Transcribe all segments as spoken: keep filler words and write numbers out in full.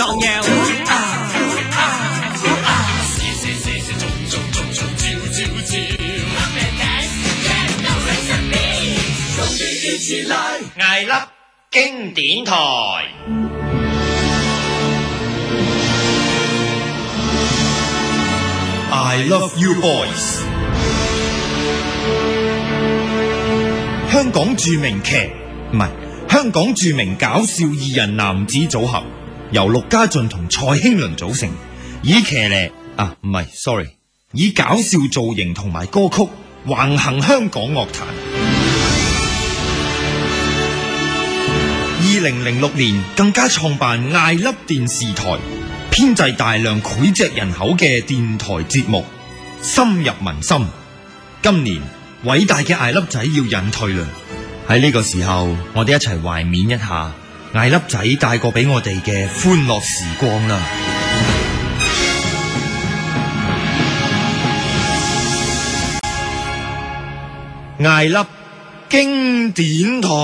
蕩悠。 艾粒經典台。I love you boys。香港著名劇唔係香港著名搞笑二人男子組合，由陸家俊同蔡興倫組成，以騎呢啊唔係 sorry， 以搞笑造型同埋歌曲橫行香港樂壇。二零零六年更加創辦艾粒電視台，編製大量膾炙人口嘅電台節目，深入民心。今年偉大嘅艾粒仔要隱退啦，喺呢個時候，我哋一齊懷緬一下艾粒仔帶過俾我哋嘅歡樂時光啦。艾粒經典台。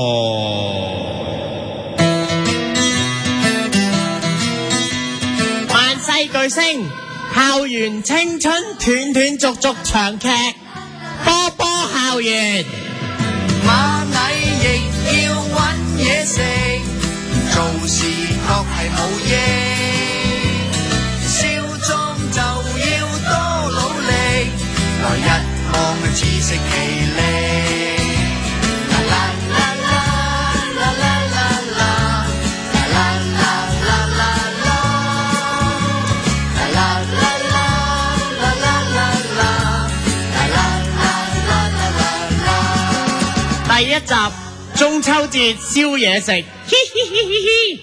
巨星校園青春斷斷續續長劇，波波校園。 螞蟻亦要搵嘢食，做事確係冇益，少壯就要多努力，來日望自食其力。 第一集中秋節燒嘢食，嘻嘻嘻嘻嘻。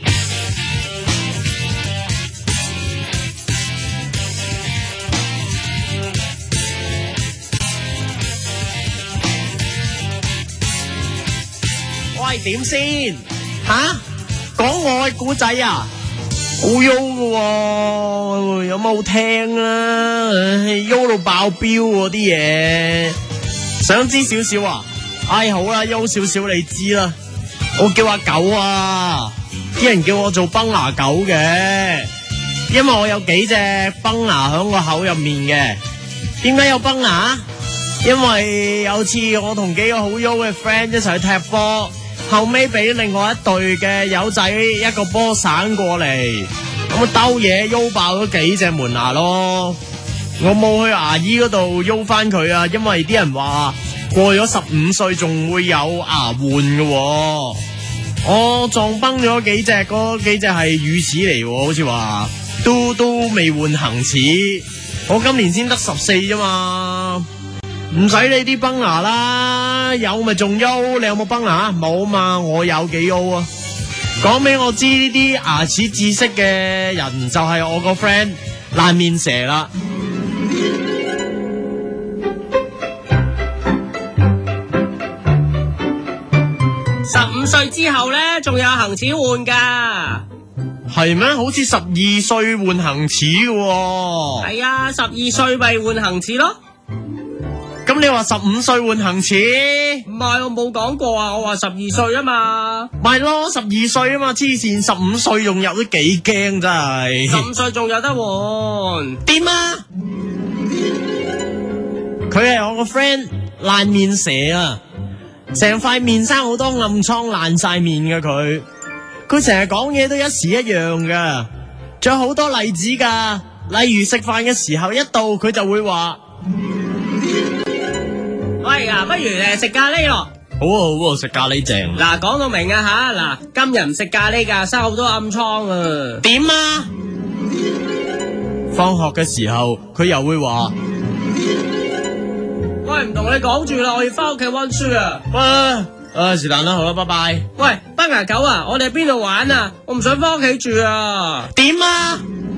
喂，點先？吓？講愛古仔啊？好憂㗎喎，有冇好聽啊？憂到爆標喎啲嘢，想知少少啊？唉，好啦，優少少你知啦，我叫阿狗啊，啲人叫我做崩牙狗嘅，因為我有幾隻崩牙響個口入面嘅。點解有崩牙？因為有次我同幾個好優嘅 friend 一齊去踢波，後尾俾另外一隊嘅友仔一個波散過嚟，咁啊兜嘢優爆咗幾隻門牙咯。我冇去牙醫嗰度優翻佢啊，因為啲人話過咗十五歲仲會有牙換嘅。我撞崩咗幾隻，嗰幾隻係乳齒嚟，好似話都都未換恆齒。我今年先得十四啫嘛，唔使你啲崩牙啦，有咪仲優？你有冇崩牙？冇嘛，我有幾優啊！講俾我知呢啲牙齒知識嘅人就係我個 friend 爛面蛇啦。十五歲之後咧，仲有恆齒換噶。係咩？好似十二歲換恆齒嘅喎。係啊，十二歲咪換恆齒咯。咁你話十五歲換恆齒？唔係，我冇講過啊，我話十二歲啊嘛。咪咯，十二歲啊嘛，黐線，十五歲仲有都幾驚真係。十五歲仲有得換？點啊？佢係我個 friend 爛面蛇啊！成塊面生好多暗瘡，爛晒面嘅佢，佢成日講嘢都一時一樣噶，仲有好多例子噶，例如食飯嘅時候一到佢就會話：喂啊，不如誒食咖喱咯。好啊好啊，食咖喱正。嗱，講到明啊吓，嗱，今日唔食咖喱噶，生好多暗瘡啊。點啊？放學嘅時候佢又會話：喂，唔同你講住啦，我要翻屋企溫書啊！喂，誒，是但啦，好啦，拜拜。喂，崩牙狗啊，我哋喺邊度玩啊？我唔想翻屋企住啊！點啊？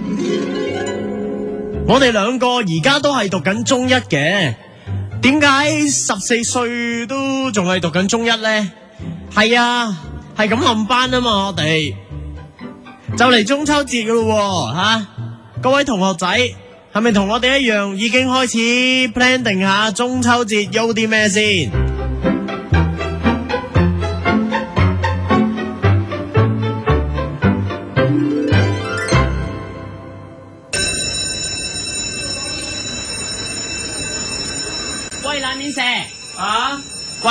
我哋兩個而家都係讀緊中一嘅，點解十四歲都仲係讀緊中一咧？係啊，係咁冧班啊嘛，我哋就嚟中秋節噶咯，吓、啊，各位同學仔。係咪同我哋一樣已經開始 plan 定下中秋節有啲咩先？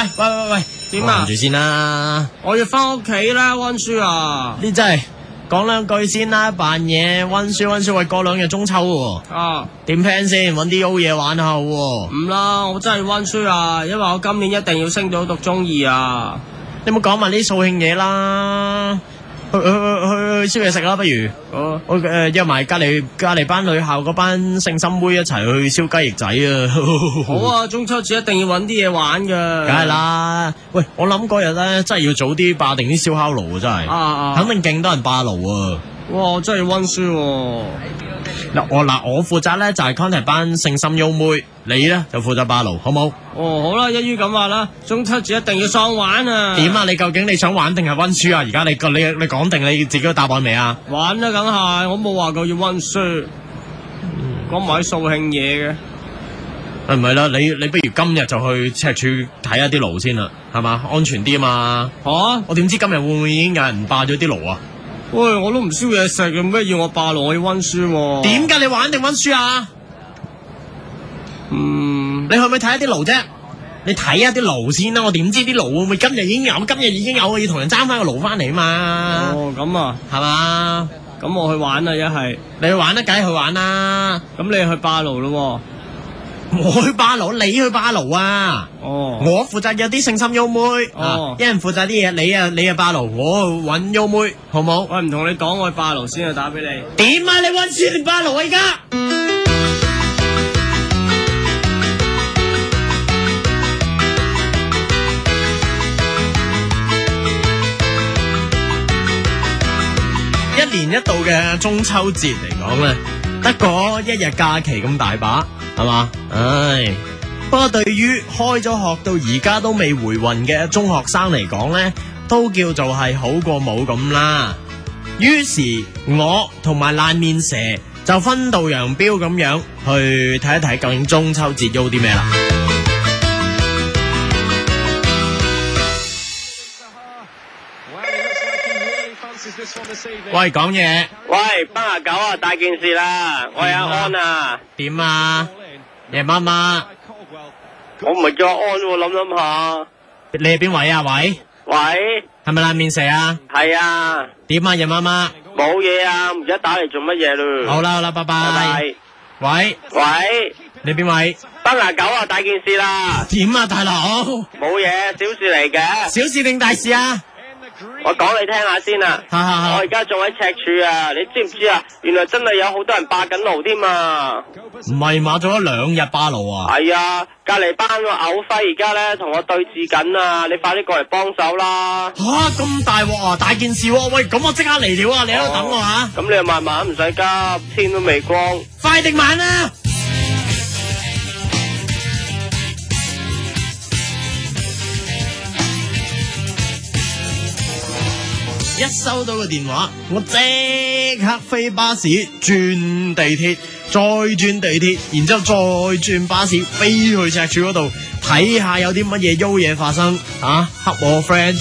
喂喂喂喂， 點啊攔住先啦！ 我要翻屋企啦，温書啊！ 你真係講兩句先啦，扮嘢温書温書，喂，過兩日中秋喎， 啊， 點 plan 先？揾啲 O 嘢玩下喎。 唔啦，我真係温書啊，因為我今年一定要升到讀中二啊！ 你冇講埋啲掃興嘢啦，去去去去去燒嘢食啦，不如哦， 我誒約埋隔離隔離班女校嗰班聖心妹一齊去燒雞翼仔啊！ 好啊，中秋節一定要揾啲嘢玩噶。 梗係啦，喂，我諗嗰日咧真係要早啲霸定啲燒烤爐啊，真係， 啊啊肯定勁多人霸爐啊！ 哇，我真係要温書喎。 嗱我嗱我負責咧就係 contact 班聖心優妹，你咧就負責霸爐，好冇？ 哦，好啦，一於咁話啦，中秋節一定要喪玩啊！ 點啊？你究竟你想玩定係温書啊？而家你你你講定你自己個答案未啊？ 玩啦，梗係，我冇話過要温書，講埋啲掃興嘢嘅。 係唔係啦？你你不如今日就去赤柱睇下啲爐先啦，係嘛？安全啲啊嘛！ 吓、 我點知今日會唔會已經有人霸咗啲爐啊？ 喂，我都唔燒嘢食，做咩要我霸爐？我要温書喎。 點解你玩定温書啊？ 嗯， 你去唔去睇下啲爐啫？你睇下啲爐先啦，我點知啲爐會唔會今日已經有？今日已經有，我要同人爭翻個爐翻嚟嘛？ 哦，咁啊， 係嘛？ 咁我去玩啦，一係， 你去玩得梗係去玩啦！ 咁你去霸爐咯我去霸爐，你去霸爐啊！ 喎。哦， 我負責有啲聖心優妹， 哦啊，一人負責啲嘢，你啊你啊霸爐，我去揾優妹，好冇？ 喂，唔同你講，我去霸爐先啊，打俾你。 點啊？你溫書定霸爐啊？而家一年一度嘅中秋節嚟講咧，得嗰一日假期咁大把，係嘛？唉，不過對於開咗學到而家都未回魂嘅中學生嚟講咧，都叫做係好過冇咁啦。於是我同埋爛面蛇就分道揚鑣咁樣去睇一睇究竟中秋節有啲咩啦。喂，講嘢。 喂，班牙狗啊，大件事啦！我係阿安啊， 點啊？夜媽媽， 我唔係叫阿安喎，諗諗下。 你係邊位啊？喂， 喂， 係咪爛面蛇啊？ 係啊， 點啊？夜媽媽， 冇嘢啊，唔記得打嚟做乜嘢咯。 好啦好啦，拜拜。 拜拜。 喂， 喂， 你邊位？ 班牙狗啊，大件事啦！ 點啊，大佬？ 冇嘢，小事嚟嘅。 小事定大事啊？ 我講你聽下先啊。 哈哈哈我而家仲喺赤柱啊，你知唔知啊？原來真係有好多人霸緊爐添啊！ 唔係嘛，做咗兩日巴爐啊？ 係啊，隔離班個牛輝而家咧同我對峙緊啊！你快啲過嚟幫手啦！ 吓，咁大鑊啊！大件事喎、喂，咁我即刻嚟料啊！你喺度等我啊！ 咁你又慢慢唔使急，天都未光。 快定慢啊！一收到個電話，我即刻飛巴士轉地鐵，再轉地鐵，然之後再轉巴士飛去赤柱嗰度睇下有啲乜嘢優嘢發生啊！黑我 friend。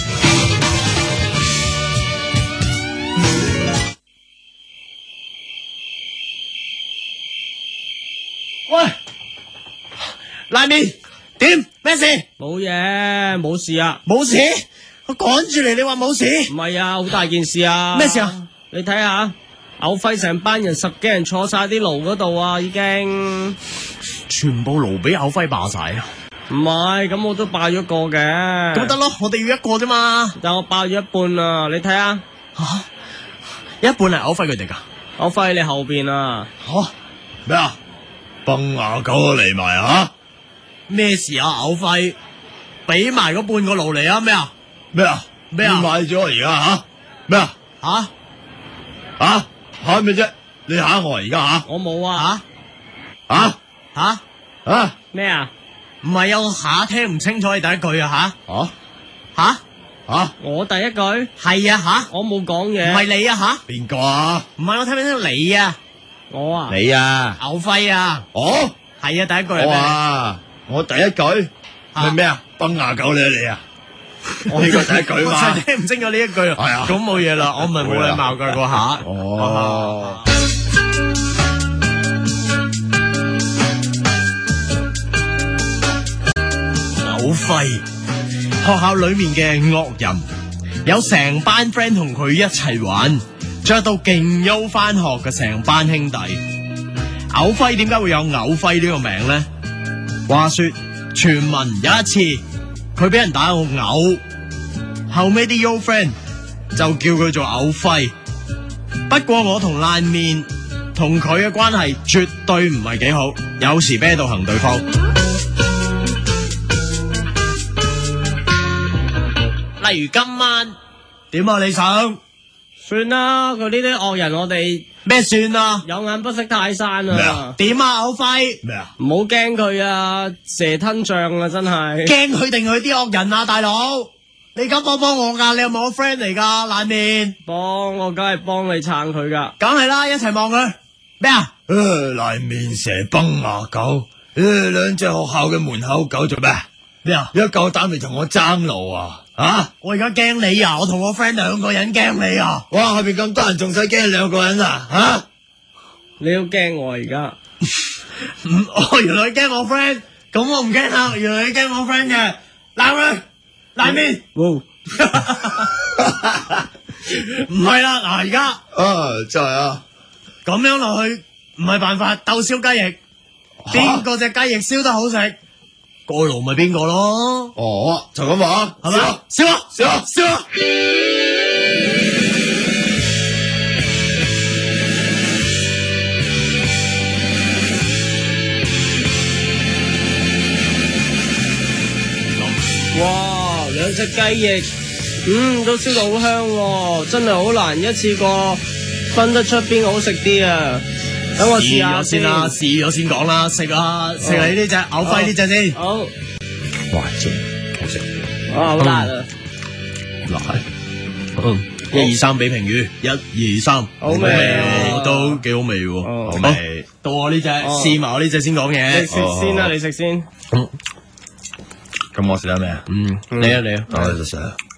喂，拉面點？咩事？ 冇嘢，冇事啊。 冇事？我趕住嚟，你話冇事？ 唔係啊，好大件事啊！ 咩事啊？ 你睇下，牛輝成班人十幾人坐晒啲爐嗰度啊，已經全部爐俾牛輝霸晒啊！ 唔係，咁我都霸咗個嘅。 咁得咯，我哋要一個啫嘛。 但我霸咗一半啊，你睇下， 吓、一半係牛輝佢哋噶。 牛輝你後邊啊。 吓咩啊？崩牙狗都嚟埋啊！咩事啊？牛輝俾埋嗰半個爐嚟啊？咩啊？咩啊？咩啊？買咗而家吓？咩啊？吓吓吓咩啫？你吓我而家吓？ 我冇啊。 吓吓吓咩啊？ 唔係有下聽唔清楚你第一句啊？吓吓吓我第一句係啊吓？ 我冇講唔嘢。 係你啊吓？邊個啊？唔係我聽唔聽到你啊？ 我啊。 你啊？牛輝啊？哦，係啊，第一句係咩？ 啊！我第一句係咩啊？崩牙狗你啊你啊！我呢個第一句我嘛真係。聽唔清楚呢一句。係啊咁冇嘢啦，我唔係冇禮貌㗎嗰下。 哦， 牛輝校裏面嘅惡人，有成班 friend 同佢一齊玩，着到勁優翻學嘅成班兄弟。牛輝點解會有牛輝呢個名呢？話說傳聞有一次佢俾人打到嘔，後尾啲 yo friend 就叫佢做牛輝。不過我同爛面同佢嘅關係絕對唔係幾好，有時啤到行對方。例如今晚點啊？你想算啦，佢呢啲惡人我哋咩算啊？ 有眼不識泰山咩啊啊！ 點啊？牛輝咩啊？ 唔好驚佢啊，蛇吞象啊，真係。 驚佢定佢啲惡人啊，大佬？你敢幫幫我噶？你係咪我 friend 嚟噶？爛面幫我梗係幫你撐佢噶。 梗係啦，一齊望佢咩啊？ 誒，爛面蛇崩牙狗，誒，兩隻學校嘅門口狗做咩？ 咩啊？ 一夠膽嚟同我爭路啊！啊！ 我而家驚你啊！我同我 friend 兩個人驚你啊！ 哇！後邊咁多人，仲使驚兩個人啊？吓！ 你都驚我而家？ 唔，哦，原來你驚我 friend，咁我唔驚啦。原來你驚我 friend 嘅，鬧佢爛面。 哇！ 唔係啦，嗱而家啊，真係啊！ 咁樣落去唔係辦法，鬥燒雞翼，邊個隻雞翼燒得好食，過爐咪邊個咯？ 哦，就咁話， 係咪？燒啊！ 燒啊！ 燒啊！ 哇！兩隻雞翼，嗯，都燒到好香喎，真係好難一次過分得出邊個好食啲啊！等我試下咗先啦，試咗先講啦，食啊食你呢只牛輝呢只先。 好， 哇，正，好食。 啊好辣啊！ 嗱， 嗯，一二三俾評語，一二三， 好味啊都幾好味喎。 哦好味。 到我呢只， 哦試埋我呢只先講你嘢。 食先啦，你食先。 咁我食得咩啊？ 嗯，你啊你啊， 我就食。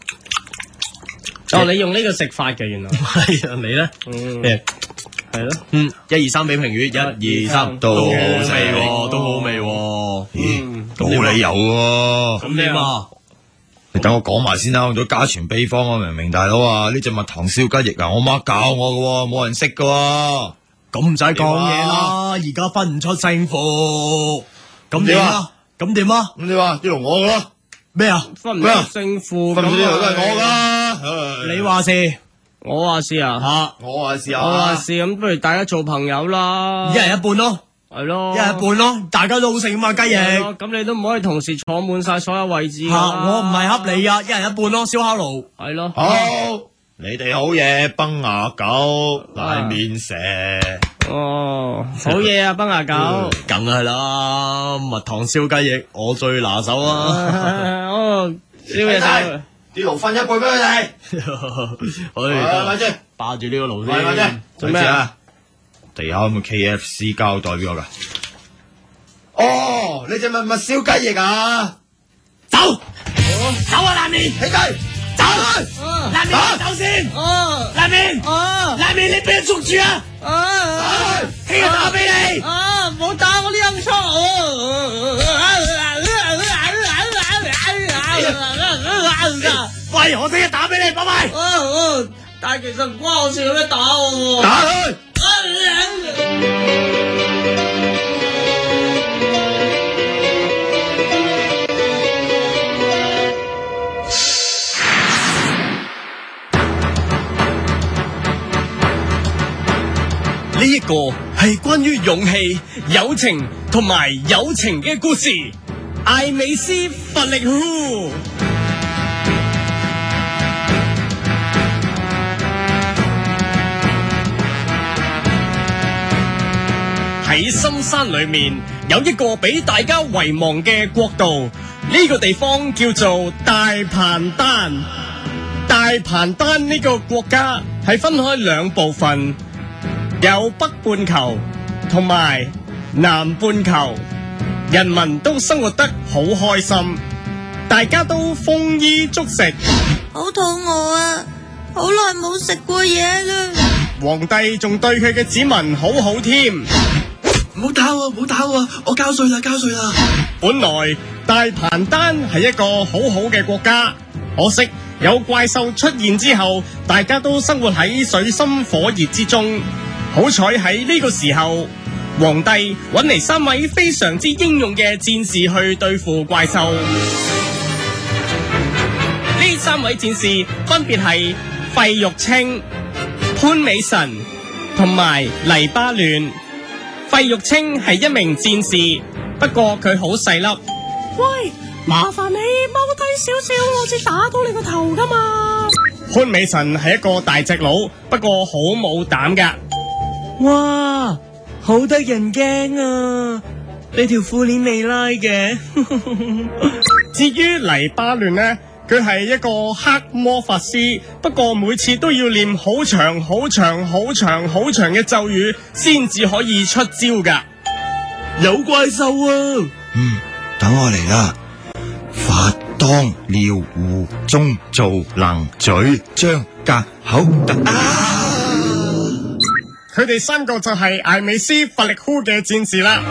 哦，你用呢個食法嘅原來。 係啊，你咧？ 嗯， 咩？ 係咯。 嗯，一二三俾評語，一二三，都好味喎，都好味喎。 嗯， 冇理由喎。 咁點啊？ 你等我講埋先啦，我咗家傳秘方啊，明明大佬啊，呢隻蜜糖燒雞翼啊，我媽教我嘅，冇人識嘅。 咁唔使講嘢啦，而家分唔出勝負。咁點啊？咁點啊？ 咁你話呢度我嘅咯， 咩啊？ 分唔出勝負， 分唔出呢度都係我㗎。 噶。 你話事我話事啊， 吓， 我話試下。 我話事，咁不如大家做朋友啦。 一人一半咯， 係咯， 一人一半咯，大家都好食啊嘛雞翼。 係咯咁你都唔可以同時坐滿晒所有位置㗎吓， 啦。 我唔係恰你啊，一人一半咯，燒烤爐。 係咯。 好，你哋好嘢，崩牙狗，拉面蛇。 哦，好嘢啊，崩牙狗。 梗係啦，蜜糖燒雞翼我最拿手啊！ 哦，燒嘢晒。 啲爐分一半俾佢哋。 哎， 咪先， 霸住呢個爐咪咪先先。， 做咩啊？ 地下有冇 K F C 膠袋俾我噶？哦，你隻咪咪燒雞翼啊！ 走，走啊！爛面， 起雞， 走！爛面，走先！ 哦爛面， 哦爛面，你俾人捉住啊！ 啊！ 聽日打俾你。 啊！唔好打我呢陰錯。 喂，我聽日打俾你，拜拜。 但係其實唔關我事，有咩打我喎？ 打佢！ 呢一個係關於勇氣、友情同埋友情嘅故事。艾美斯佛力呼。喺深山裏面有一個俾大家遺忘嘅國度，呢個地方叫做大盤丹。大盤丹呢個國家係分開兩部分，有北半球同埋南半球，人民都生活得好開心，大家都豐衣足食。 好肚餓啊！好耐冇食過嘢啦。 皇帝仲對佢嘅子民好好添。 唔好打我，唔好打我，我交稅啦，交稅啦。 本來大盤丹係一個好好嘅國家，可惜有怪獸出現之後，大家都生活喺水深火熱之中。好彩喺呢個時候，皇帝揾嚟三位非常之英勇嘅戰士去對付怪獸。呢三位戰士分別係費玉清、潘美辰同埋黎巴嫩。費玉清係一名戰士，不過佢好細粒。 喂，麻煩你踎低少少，我先打到你個頭噶嘛。 潘美辰係一個大隻佬，不過好冇膽噶。 哇，好得人驚啊！你條褲鏈未拉嘅。 至於黎巴嫩呢，佢係一個黑魔法師，不過每次都要念好長好長好長好長嘅咒語，先至可以出招噶。 有怪獸啊！ 嗯，等我嚟啦！發當廖戶中造能嘴張格口特啊！ 佢哋三個就係艾美斯法力呼嘅戰士啦。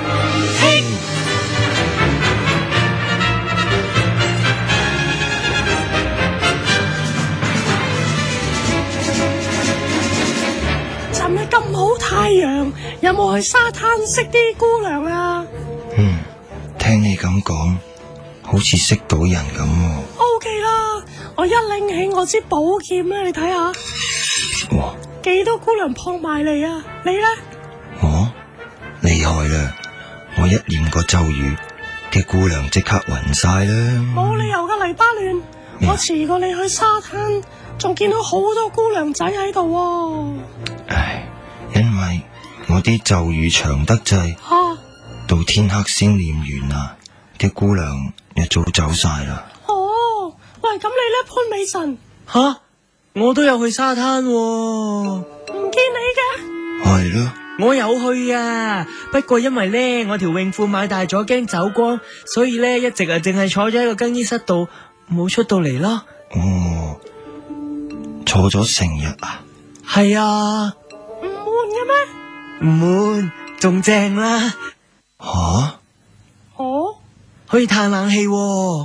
尋日咁好太陽，有冇去沙灘識啲姑娘啊？ 嗯，聽你咁講，好似識到人咁喎。 O K 啦，我一拎起我支寶劍咧，你睇下。 哇！ 幾多姑娘撲埋嚟啊！你咧？ 我厲害啦！我一念個咒語，啲姑娘即刻暈晒啦。 冇理由噶，黎巴嫩， 嗯、 我遲過你去沙灘，仲見到好多姑娘仔喺度喎。 唉，因為我啲咒語長得滯， 啊、 到天黑先念完啊，啲姑娘一早走晒啦。 哦，喂，咁你咧，潘美辰？ 吓，我都有去沙灘喎。 唔見你嘅。 係咯。 我有去啊，不過因為咧我條泳褲買大咗，驚走光，所以咧一直啊淨係坐咗喺個更衣室度，冇出到嚟咯。 哦，坐咗成日啊？ 係啊。 唔悶嘅咩？ 唔悶，仲正啦。 吓？ 哦， 可以嘆冷氣喎。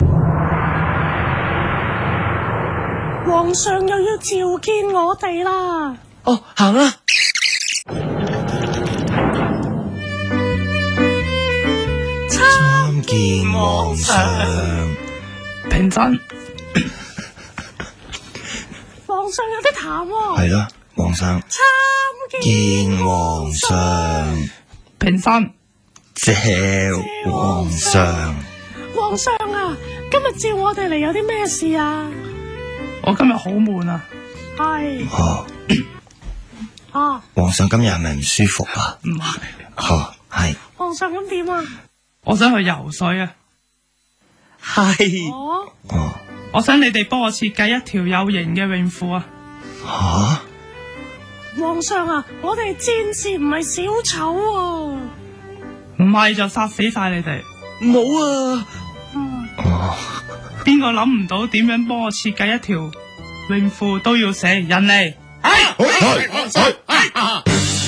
皇上又要召見我哋啦。 哦，行啦。 參見皇上。 平身。 皇上有啲痰喎。 係啦，皇上。 參見皇上。 平身。 謝皇上。 皇上啊，今日召我哋嚟有啲咩事啊？ 我今日好悶啊。 係。 哦。 啊。 皇上今日係咪唔舒服啊？ 唔係。 哦，係。 皇上咁點啊？ 我想去游水啊。 係。 哦。 哦。 我想你哋幫我設計一條有型嘅泳褲啊。 吓？ 皇上啊，我哋戰士唔係小丑啊。 唔係就殺死晒你哋。 唔好啊。 嗯。 哦。 邊個諗唔到點樣幫我設計一條泳褲都要寫人嚟？ 係係係啊！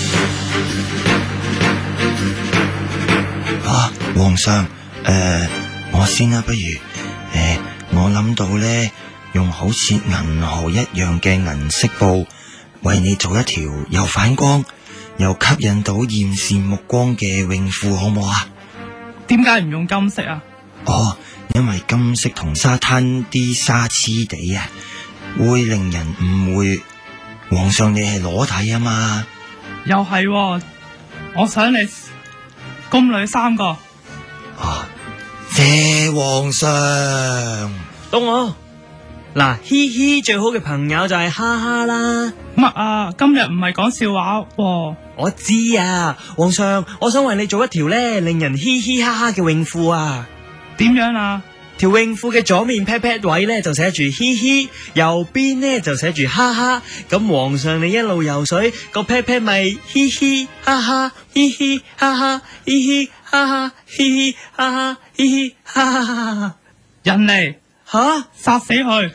啊，皇上，誒、呃，我先啦，不如，誒、呃，我諗到咧，用好似銀河一樣嘅銀色布，為你做一條又反光又吸引到艷羨目光嘅泳褲，好唔好啊？ 點解唔用金色啊？ 哦，因為金色同沙灘啲沙黐地啊，會令人誤會皇上你係裸體啊嘛。 又係、哦，我想你宮女三個。 啊，謝皇上。 到我嗱，嘻嘻最好嘅朋友就係哈哈啦。 乜啊？今日唔係講笑話、哦。 我知啊，皇上，我想為你做一條咧令人嘻嘻哈哈嘅泳褲啊。 點樣啊？ 條泳褲嘅左面 pat pat 位咧就寫住嘻嘻，右邊咧就寫住哈哈。咁皇上你一路游水，個 pat pat 咪嘻嘻哈哈，嘻嘻哈哈，嘻嘻哈哈，嘻嘻哈哈，嘻嘻哈哈。 人嚟吓， 殺死佢！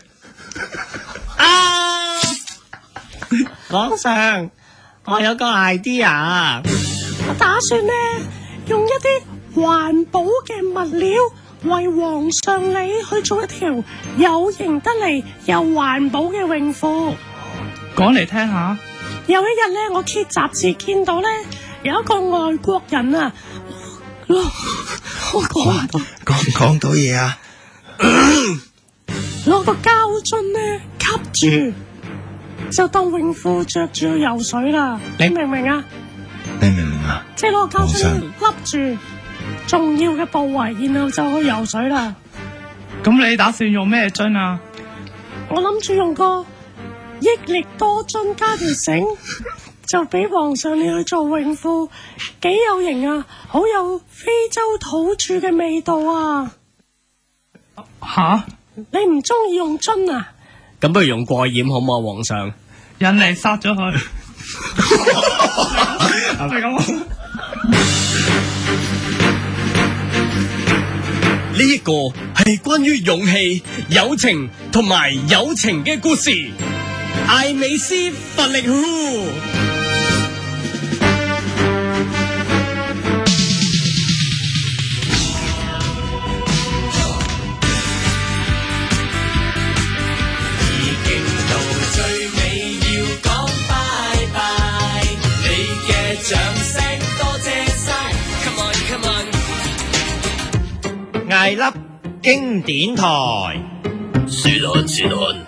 啊！ 皇上，我有個 idea。 我打算呢，用一啲環保嘅物料為皇上你去做一條有型得嚟又環保嘅泳褲。 講嚟聽下。 有一日咧，我揭雜誌見到咧，有一個外國人啊，我講唔到， 講講到嘢啊！ 攞個膠樽咧吸住，就當泳褲着住去游水啦。你明唔明啊？ 你明唔明啊？ 即係攞個膠樽笠住重要嘅部位，然後就去游水啦。 咁你打算用咩樽啊？ 我諗住用個益力多樽加條繩，就俾皇上你去做泳褲，幾有型啊！好有非洲土著嘅味道啊！ 吓？ 你唔中意用樽啊？ 咁不如用過染好嘛，皇上？ 引嚟殺咗佢。係咁。 呢一個係關於勇氣、友情同埋友情嘅故事。艾美斯佛力呼。 艾粒經典台， 是但是但。